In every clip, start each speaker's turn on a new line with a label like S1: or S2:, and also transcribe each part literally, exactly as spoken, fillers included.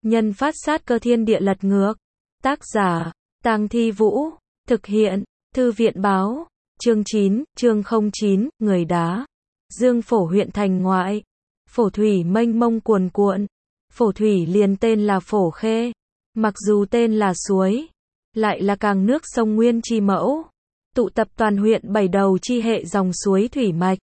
S1: Nhân phát sát cơ thiên địa lật ngược. Tác giả, Tang Thi Vũ. Thực hiện, Thư viện báo. Chương chín, chương không chín, người đá. Dương Phổ huyện thành ngoại. Phổ thủy mênh mông cuồn cuộn. Phổ thủy liền tên là Phổ Khê. Mặc dù tên là suối, lại là càng nước sông nguyên chi mẫu. Tụ tập toàn huyện bảy đầu chi hệ dòng suối thủy mạch.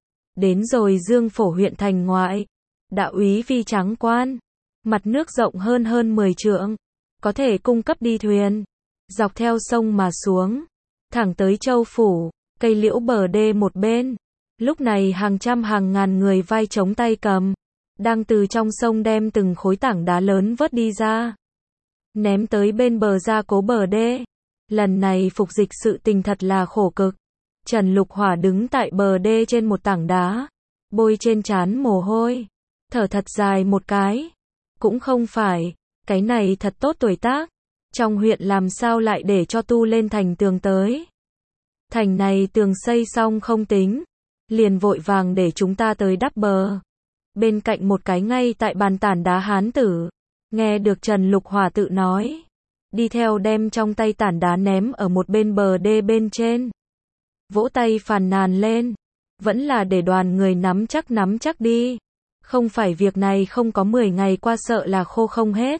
S1: Đến rồi Dương Phổ huyện thành ngoại. Đạo úy vi trắng quan. Mặt nước rộng hơn hơn mười trượng. Có thể cung cấp đi thuyền. Dọc theo sông mà xuống. Thẳng tới Châu Phủ. Cây liễu bờ đê một bên. Lúc này hàng trăm hàng ngàn người vai chống tay cầm. Đang từ trong sông đem từng khối tảng đá lớn vớt đi ra. Ném tới bên bờ gia cố bờ đê. Lần này phục dịch sự tình thật là khổ cực. Trần Lục Hỏa đứng tại bờ đê trên một tảng đá. Bôi trên trán mồ hôi. Thở thật dài một cái. Cũng không phải. Cái này thật tốt tuổi tác. Trong huyện làm sao lại để cho tu lên thành tường tới. Thành này tường xây xong không tính. Liền vội vàng để chúng ta tới đắp bờ. Bên cạnh một cái ngay tại bàn tản đá hán tử. Nghe được Trần Lục Hỏa tự nói. Đi theo đem trong tay tản đá ném ở một bên bờ đê bên trên. Vỗ tay phàn nàn lên. Vẫn là để đoàn người nắm chắc nắm chắc đi. Không phải việc này không có mười ngày qua sợ là khô không hết.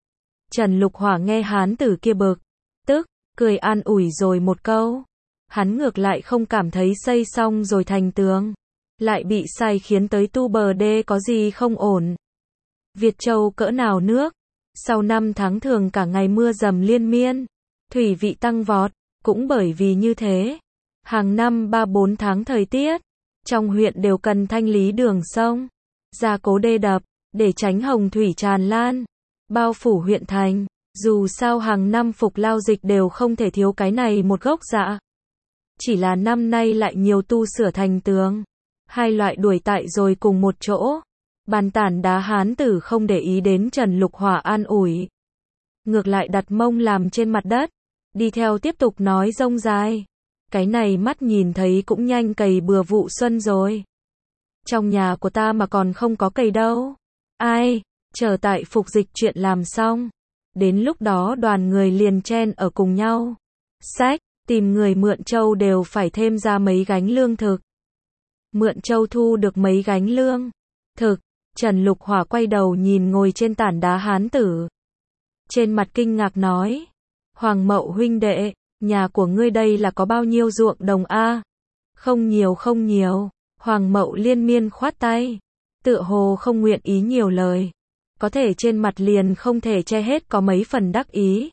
S1: Trần Lục Hỏa nghe hán tử kia bực. Tức, cười an ủi rồi một câu. Hắn ngược lại không cảm thấy xây xong rồi thành tường. Lại bị sai khiến tới tu bờ đê có gì không ổn. Việt Châu cỡ nào nước. Sau năm tháng thường cả ngày mưa dầm liên miên. Thủy vị tăng vọt. Cũng bởi vì như thế. Hàng năm ba bốn tháng thời tiết. Trong huyện đều cần thanh lý đường sông. Gia cố đê đập. Để tránh hồng thủy tràn lan. Bao phủ huyện thành. Dù sao hàng năm phục lao dịch đều không thể thiếu cái này một gốc dạ. Chỉ là năm nay lại nhiều tu sửa thành tường. Hai loại đuổi tại rồi cùng một chỗ. Bàn tản đá hán tử không để ý đến Trần Lục Hỏa an ủi. Ngược lại đặt mông làm trên mặt đất. Đi theo tiếp tục nói rông dài. Cái này mắt nhìn thấy cũng nhanh cày bừa vụ xuân rồi. Trong nhà của ta mà còn không có cày đâu. Ai, chờ tại phục dịch chuyện làm xong. Đến lúc đó đoàn người liền chen ở cùng nhau. Sách, tìm người mượn châu đều phải thêm ra mấy gánh lương thực. Mượn châu thu được mấy gánh lương thực. Trần Lục Hỏa quay đầu nhìn ngồi trên tản đá hán tử. Trên mặt kinh ngạc nói. Hoàng Mậu huynh đệ, nhà của ngươi đây là có bao nhiêu ruộng đồng a? Không nhiều không nhiều. Hoàng Mậu liên miên khoát tay. Tựa hồ không nguyện ý nhiều lời. Có thể trên mặt liền không thể che hết có mấy phần đắc ý.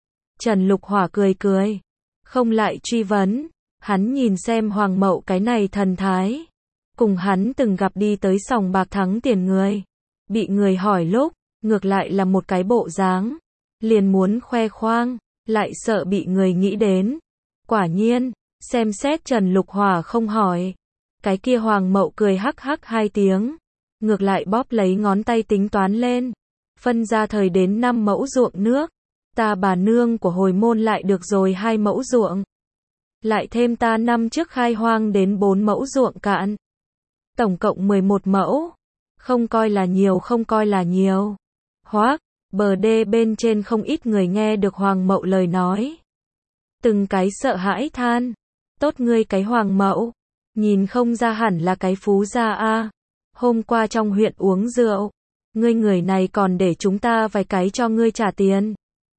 S1: Trần Lục Hỏa cười cười. Không lại truy vấn. Hắn nhìn xem Hoàng Mậu cái này thần thái. Cùng hắn từng gặp đi tới sòng bạc thắng tiền người. Bị người hỏi lúc, ngược lại là một cái bộ dáng. Liền muốn khoe khoang, lại sợ bị người nghĩ đến. Quả nhiên, xem xét Trần Lục Hỏa không hỏi. Cái kia Hoàng Mậu cười hắc hắc hai tiếng. Ngược lại bóp lấy ngón tay tính toán lên. Phân ra thời đến năm mẫu ruộng nước. Ta bà nương của hồi môn lại được rồi hai mẫu ruộng. Lại thêm ta năm trước khai hoang đến bốn mẫu ruộng cạn. Tổng cộng mười một mẫu. Không coi là nhiều không coi là nhiều. Hoác, bờ đê bên trên không ít người nghe được Hoàng Mậu lời nói. Từng cái sợ hãi than. Tốt ngươi cái Hoàng Mậu. Nhìn không ra hẳn là cái phú gia a. Hôm qua trong huyện uống rượu. Ngươi người này còn để chúng ta vài cái cho ngươi trả tiền.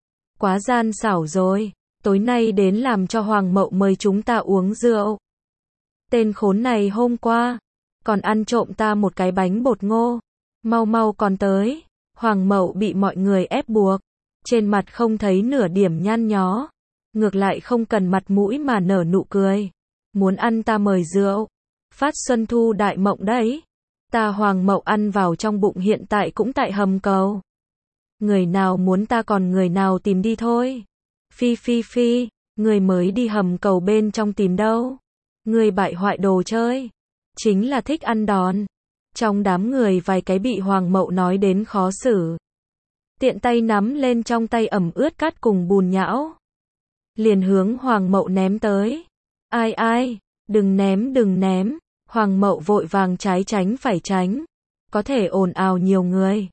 S1: Quá gian xảo rồi. Tối nay đến làm cho Hoàng Mậu mời chúng ta uống rượu. Tên khốn này hôm qua. Còn ăn trộm ta một cái bánh bột ngô. Mau mau còn tới. Hoàng Mậu bị mọi người ép buộc. Trên mặt không thấy nửa điểm nhăn nhó. Ngược lại không cần mặt mũi mà nở nụ cười. Muốn ăn ta mời rượu. Phát xuân thu đại mộng đấy. Ta Hoàng Mậu ăn vào trong bụng hiện tại cũng tại hầm cầu. Người nào muốn ta còn người nào tìm đi thôi. Phi phi phi, người mới đi hầm cầu bên trong tìm đâu. Người bại hoại đồ chơi. Chính là thích ăn đòn. Trong đám người vài cái bị Hoàng Mậu nói đến khó xử. Tiện tay nắm lên trong tay ẩm ướt cát cùng bùn nhão. Liền hướng Hoàng Mậu ném tới. Ai ai, đừng ném đừng ném. Hoàng Mậu vội vàng trái tránh phải tránh. Có thể ồn ào nhiều người.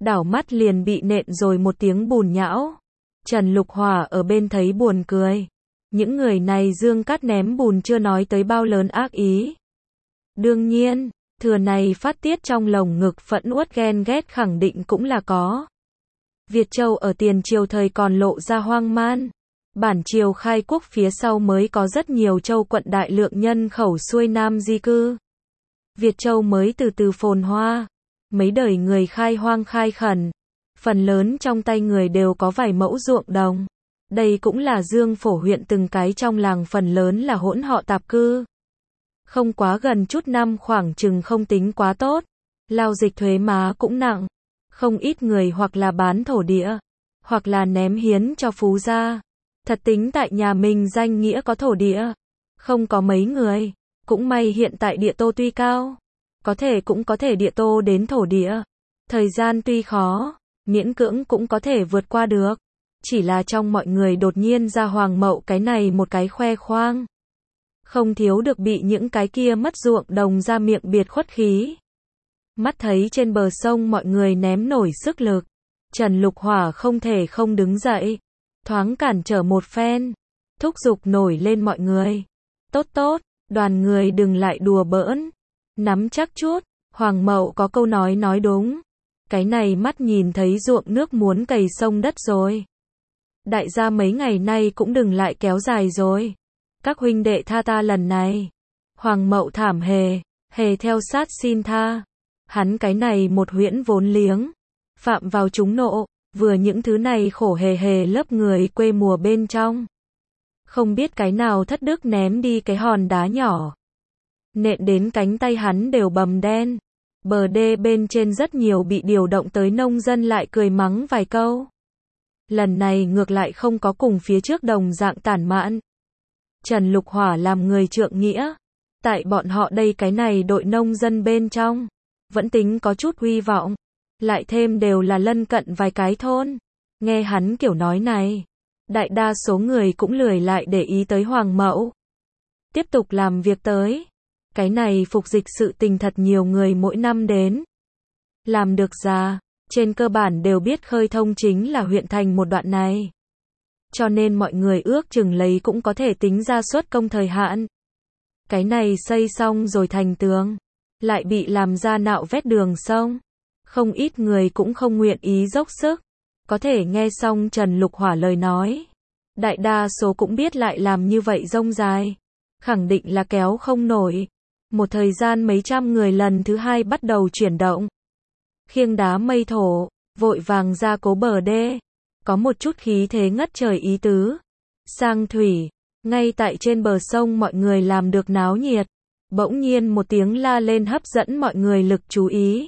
S1: đảo mắt liền bị nện rồi một tiếng bùn nhão. Trần Lục Hỏa ở bên thấy buồn cười. Những người này dương cát ném bùn chưa nói tới bao lớn ác ý. Đương nhiên, thừa này phát tiết trong lồng ngực phẫn uất ghen ghét khẳng định cũng là có. Việt Châu ở tiền triều thời còn lộ ra hoang man. Bản triều khai quốc phía sau mới có rất nhiều châu quận đại lượng nhân khẩu xuôi nam di cư. Việt Châu mới từ từ phồn hoa. Mấy đời người khai hoang khai khẩn. Phần lớn trong tay người đều có vài mẫu ruộng đồng. Đây cũng là Dương Phổ huyện từng cái trong làng phần lớn là hỗn họ tạp cư. Không quá gần chút năm khoảng chừng không tính quá tốt. Lao dịch thuế má cũng nặng. Không ít người hoặc là bán thổ địa, hoặc là ném hiến cho phú gia. Thật tính tại nhà mình danh nghĩa có thổ địa. Không có mấy người. Cũng may hiện tại địa tô tuy cao. Có thể cũng có thể địa tô đến thổ địa. Thời gian tuy khó, miễn cưỡng cũng có thể vượt qua được. Chỉ là trong mọi người đột nhiên ra Hoàng Mậu cái này một cái khoe khoang. Không thiếu được bị những cái kia mất ruộng đồng ra miệng biệt khuất khí. Mắt thấy trên bờ sông mọi người ném nổi sức lực. Trần Lục Hỏa không thể không đứng dậy. Thoáng cản trở một phen. Thúc giục nổi lên mọi người. Tốt tốt, đoàn người đừng lại đùa bỡn. Nắm chắc chút, Hoàng Mậu có câu nói nói đúng. Cái này mắt nhìn thấy ruộng nước muốn cày sông đất rồi. Đại gia mấy ngày nay cũng đừng lại kéo dài rồi. Các huynh đệ tha ta lần này. Hoàng Mậu thảm hề, hề theo sát xin tha. Hắn cái này một huyễn vốn liếng. Phạm vào chúng nộ, vừa những thứ này khổ hề hề lớp người quê mùa bên trong. Không biết cái nào thất đức ném đi cái hòn đá nhỏ. Nện đến cánh tay hắn đều bầm đen. Bờ đê bên trên rất nhiều bị điều động tới nông dân lại cười mắng vài câu. Lần này ngược lại không có cùng phía trước đồng dạng tản mạn. Trần Lục Hỏa làm người trượng nghĩa. Tại bọn họ đây cái này đội nông dân bên trong. Vẫn tính có chút huy vọng. Lại thêm đều là lân cận vài cái thôn. Nghe hắn kiểu nói này. Đại đa số người cũng lười lại để ý tới Hoàng Mậu. Tiếp tục làm việc tới. Cái này phục dịch sự tình thật nhiều người mỗi năm đến. Làm được ra, trên cơ bản đều biết khơi thông chính là huyện thành một đoạn này. Cho nên mọi người ước chừng lấy cũng có thể tính ra suất công thời hạn. Cái này xây xong rồi thành tường. Lại bị làm ra nạo vét đường sông. Không ít người cũng không nguyện ý dốc sức. Có thể nghe xong Trần Lục Hỏa lời nói. Đại đa số cũng biết lại làm như vậy rông dài. Khẳng định là kéo không nổi. Một thời gian mấy trăm người lần thứ hai bắt đầu chuyển động. Khiêng đá mây thổ, vội vàng ra cố bờ đê. Có một chút khí thế ngất trời ý tứ. Sang thủy, ngay tại trên bờ sông mọi người làm được náo nhiệt. Bỗng nhiên một tiếng la lên hấp dẫn mọi người lực chú ý.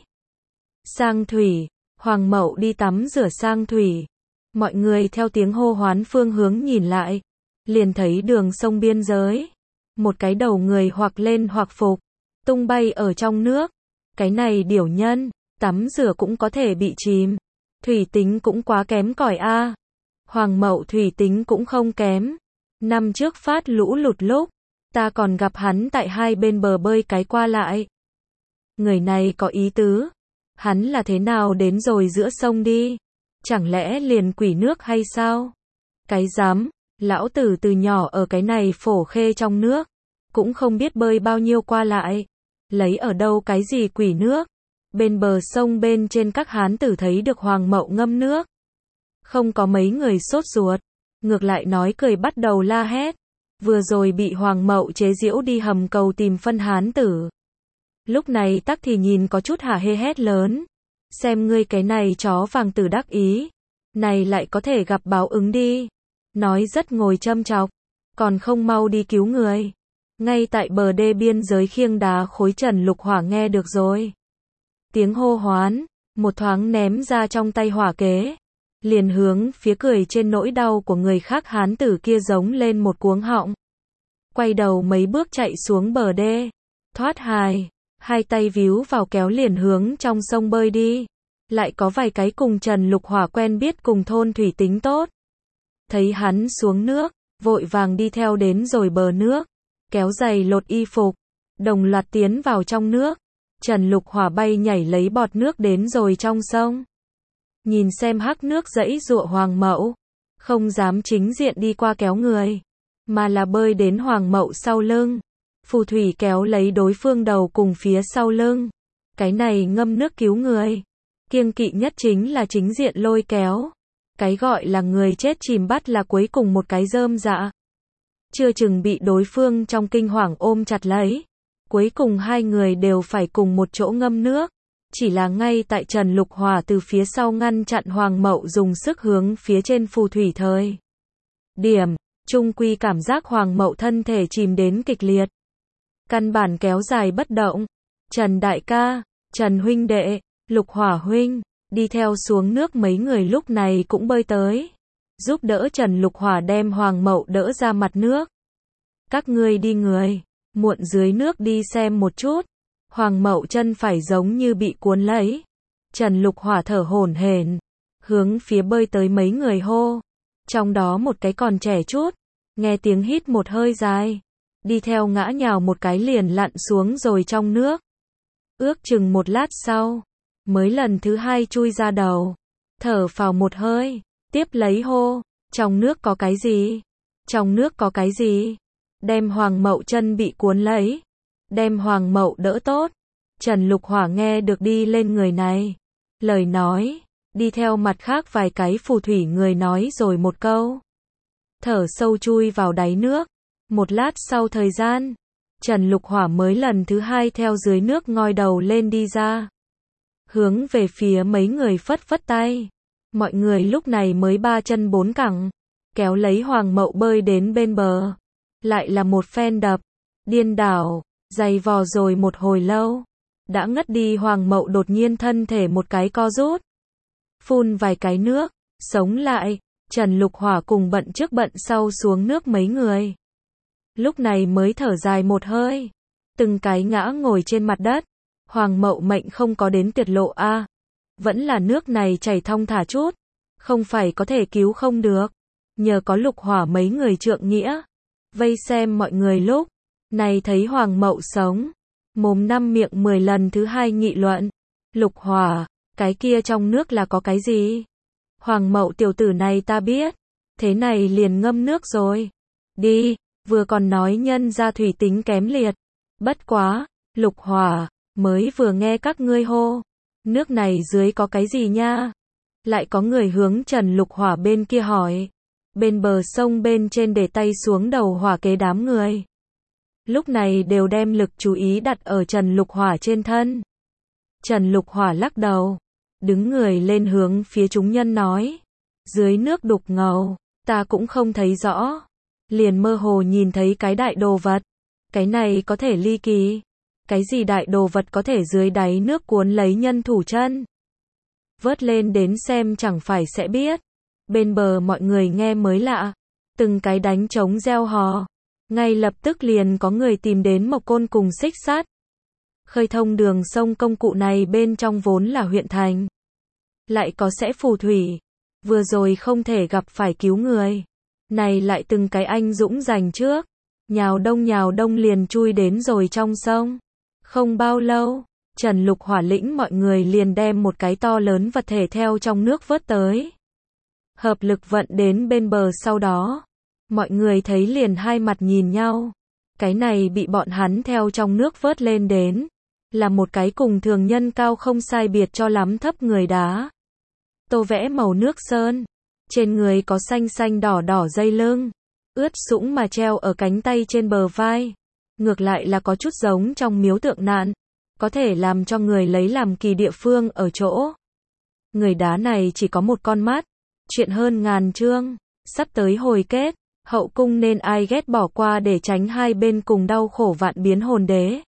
S1: Sang thủy, Hoàng Mậu đi tắm rửa sang thủy. Mọi người theo tiếng hô hoán phương hướng nhìn lại. Liền thấy đường sông biên giới. Một cái đầu người hoặc lên hoặc phục. Tung bay ở trong nước. Cái này điểu nhân, tắm rửa cũng có thể bị chìm. Thủy tính cũng quá kém cỏi a. Hoàng Mậu thủy tính cũng không kém. Năm trước phát lũ lụt lúc. Ta còn gặp hắn tại hai bên bờ bơi cái qua lại. Người này có ý tứ. Hắn là thế nào đến rồi giữa sông đi? Chẳng lẽ liền quỷ nước hay sao? Cái dám, lão tử từ nhỏ ở cái này phổ khê trong nước. Cũng không biết bơi bao nhiêu qua lại. Lấy ở đâu cái gì quỷ nước? Bên bờ sông bên trên các hán tử thấy được Hoàng Mậu ngâm nước. Không có mấy người sốt ruột. Ngược lại nói cười bắt đầu la hét. Vừa rồi bị Hoàng Mậu chế giễu đi hầm cầu tìm phân hán tử. Lúc này tắc thì nhìn có chút hả hê hét lớn. Xem ngươi cái này chó vàng tử đắc ý. Này lại có thể gặp báo ứng đi. Nói rất ngồi châm chọc. Còn không mau đi cứu người. Ngay tại bờ đê biên giới khiêng đá khối Trần Lục Hỏa nghe được rồi. Tiếng hô hoán. Một thoáng ném ra trong tay hỏa kế. Liền hướng phía cười trên nỗi đau của người khác hán tử kia giống lên một cuống họng. Quay đầu mấy bước chạy xuống bờ đê. Thoát hài. Hai tay víu vào kéo liền hướng trong sông bơi đi. Lại có vài cái cùng Trần Lục Hỏa quen biết cùng thôn thủy tính tốt. Thấy hắn xuống nước, vội vàng đi theo đến rồi bờ nước. Kéo giày lột y phục. Đồng loạt tiến vào trong nước. Trần Lục Hỏa bay nhảy lấy bọt nước đến rồi trong sông. nhìn xem hắc nước giãy giụa Hoàng Mậu, không dám chính diện đi qua kéo người, mà là bơi đến Hoàng Mậu sau lưng. Phù thủy kéo lấy đối phương đầu cùng phía sau lưng. Cái này ngâm nước cứu người. Kiêng kỵ nhất chính là chính diện lôi kéo. Cái gọi là người chết chìm bắt là cuối cùng một cái rơm dạ. Chưa chừng bị đối phương trong kinh hoàng ôm chặt lấy. Cuối cùng hai người đều phải cùng một chỗ ngâm nước. Chỉ là ngay tại Trần Lục Hòa từ phía sau ngăn chặn Hoàng Mậu dùng sức hướng phía trên phù thủy thời điểm, trung quy cảm giác Hoàng Mậu thân thể chìm đến kịch liệt. Căn bản kéo dài bất động. Trần đại ca, Trần huynh đệ, Lục Hỏa huynh, đi theo xuống nước mấy người lúc này cũng bơi tới. Giúp đỡ Trần Lục Hỏa đem Hoàng Mậu đỡ ra mặt nước. Các ngươi đi người, muộn dưới nước đi xem một chút. Hoàng Mậu chân phải giống như bị cuốn lấy. Trần Lục Hỏa thở hổn hển, hướng phía bơi tới mấy người hô. Trong đó một cái còn trẻ chút, nghe tiếng hít một hơi dài, đi theo ngã nhào một cái liền lặn xuống rồi trong nước. Ước chừng một lát sau, mới lần thứ hai chui ra đầu, thở phào một hơi, tiếp lấy hô, trong nước có cái gì? Trong nước có cái gì? Đem Hoàng Mậu chân bị cuốn lấy, đem Hoàng Mậu đỡ tốt. Trần Lục Hỏa nghe được đi lên người này, lời nói, đi theo mặt khác vài cái phù thủy người nói rồi một câu. Thở sâu chui vào đáy nước. Một lát sau thời gian, Trần Lục Hỏa mới lần thứ hai theo dưới nước ngoi đầu lên đi ra. Hướng về phía mấy người phất phất tay. Mọi người lúc này mới ba chân bốn cẳng, kéo lấy Hoàng Mậu bơi đến bên bờ. Lại là một phen đập, điên đảo, giày vò rồi một hồi lâu. Đã ngất đi Hoàng Mậu đột nhiên thân thể một cái co rút. Phun vài cái nước, sống lại. Trần Lục Hỏa cùng bận trước bận sau xuống nước mấy người. Lúc này mới thở dài một hơi. Từng cái ngã ngồi trên mặt đất. Hoàng Mậu mệnh không có đến tuyệt lộ a à. Vẫn là nước này chảy thong thả chút. Không phải có thể cứu không được. Nhờ có Lục Hỏa mấy người trượng nghĩa. Vây xem mọi người lúc này thấy Hoàng Mậu sống. Mồm năm miệng mười lần thứ hai nghị luận. Lục Hỏa, cái kia trong nước là có cái gì? Hoàng Mậu tiểu tử này ta biết. Thế này liền ngâm nước rồi. Đi, vừa còn nói nhân ra thủy tính kém liệt. Bất quá, Lục Hỏa, mới vừa nghe các ngươi hô. Nước này dưới có cái gì nha? Lại có người hướng Trần Lục Hỏa bên kia hỏi. Bên bờ sông bên trên để tay xuống đầu hỏa kế đám người. Lúc này đều đem lực chú ý đặt ở Trần Lục Hỏa trên thân. Trần Lục Hỏa lắc đầu. Đứng người lên hướng phía chúng nhân nói. Dưới nước đục ngầu, ta cũng không thấy rõ. Liền mơ hồ nhìn thấy cái đại đồ vật. Cái này có thể ly kỳ. Cái gì đại đồ vật có thể dưới đáy nước cuốn lấy nhân thủ chân. Vớt lên đến xem chẳng phải sẽ biết. Bên bờ mọi người nghe mới lạ. Từng cái đánh trống reo hò. Ngay lập tức liền có người tìm đến Mộc Côn cùng xích sắt. Khơi thông đường sông công cụ này bên trong vốn là huyện thành. Lại có sẽ phù thủy. Vừa rồi không thể gặp phải cứu người. Này lại từng cái anh dũng giành trước. Nhào đông nhào đông liền chui đến rồi trong sông. Không bao lâu, Trần Lục Hỏa lĩnh mọi người liền đem một cái to lớn vật thể theo trong nước vớt tới. Hợp lực vận đến bên bờ sau đó. Mọi người thấy liền hai mặt nhìn nhau. Cái này bị bọn hắn theo trong nước vớt lên đến. Là một cái cùng thường nhân cao không sai biệt cho lắm thấp người đá. Tô vẽ màu nước sơn. Trên người có xanh xanh đỏ đỏ dây lưng. Ướt sũng mà treo ở cánh tay trên bờ vai. Ngược lại là có chút giống trong miếu tượng nạn. Có thể làm cho người lấy làm kỳ địa phương ở chỗ. Người đá này chỉ có một con mắt. Chuyện hơn ngàn chương. Sắp tới hồi kết. Hậu cung nên ai ghét bỏ qua để tránh hai bên cùng đau khổ vạn biến hồn đế.